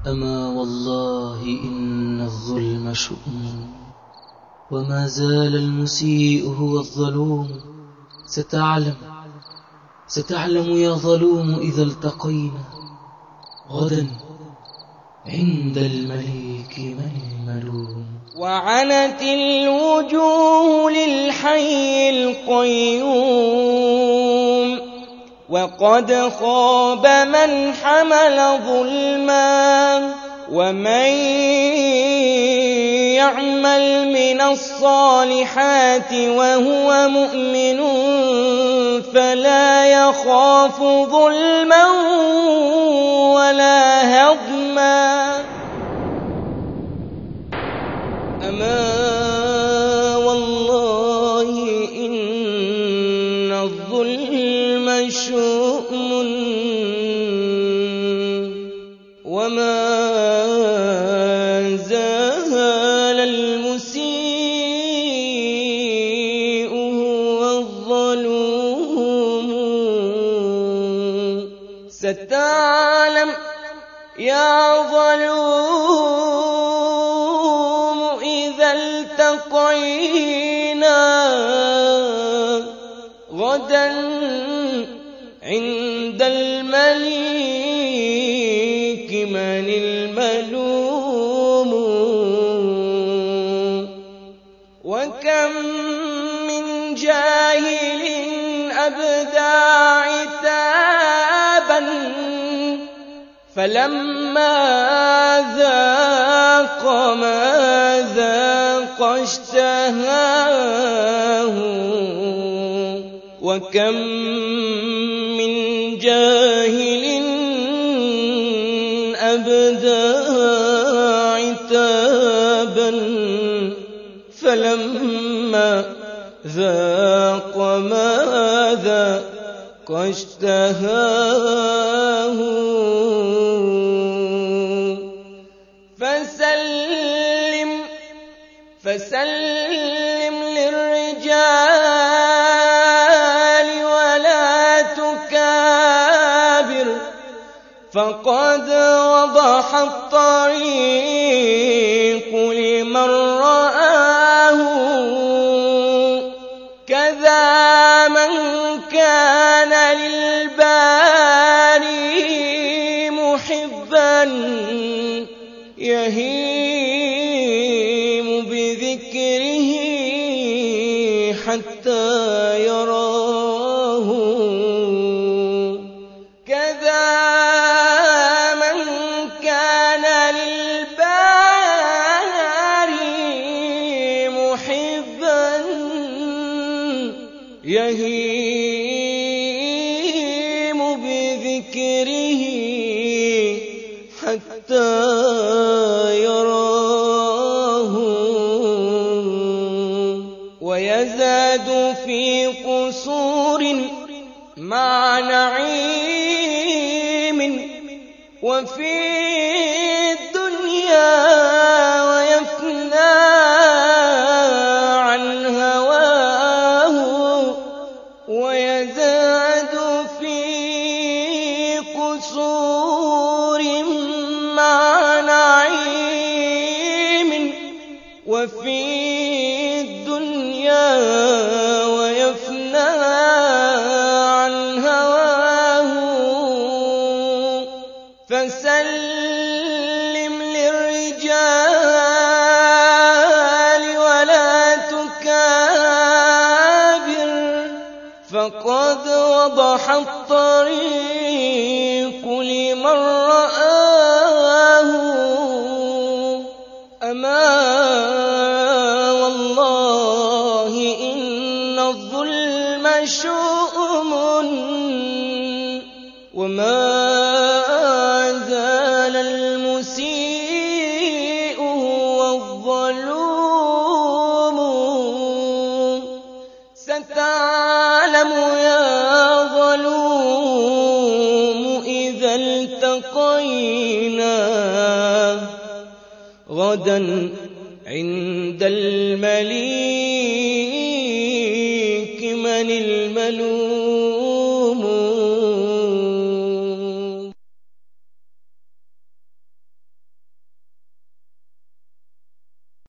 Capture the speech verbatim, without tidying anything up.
أما والله إن الظلم شؤم، وما زال المسيء هو الظلوم. ستعلم ستعلم يا ظلوم إذا التقينا غدا عند المليك من الملوم. وعنت الوجوه للحي القيوم، وقد خاب من حمل ظلما. ومن يعمل من الصالحات وهو مؤمن فلا يخاف ظلما ولا هضما. أما والله إن الظلم شؤم، وما زال المسيء هو الظلوم. ستعلم يا ظلوم إذا التقينا غدا عند المليك من الملوم. وكم من جاهل أبدى عتابا فلما ذاق ما ذاق اشتهاه. وكم من جاهل أبدى عتابا فلما ذاق ما ذاق اشتهاه. فسلم فسلم للرجال ولا تكابر، فقد وضح الطريق لمن رآه. كذا من كان للباري محبا يهيم بذكره حتى يراه. كذا من كان للباري محبا يهيم بذكره حتى يراه. ويزاد في قصور مع نعيم وفي الدنيا ويفنى عن هواه. ويزاد في قصور مع نعيم وفي الدنيا ويفنى عن هواه. فسلم للرجال ولا تكابر، فقد وضح الطريق لمن رآه. أما والله إن الظلم شؤم، وما زال المسيء هو الظلوم. ستعلم يا ظلوم إذا التقينا غدا عند المليك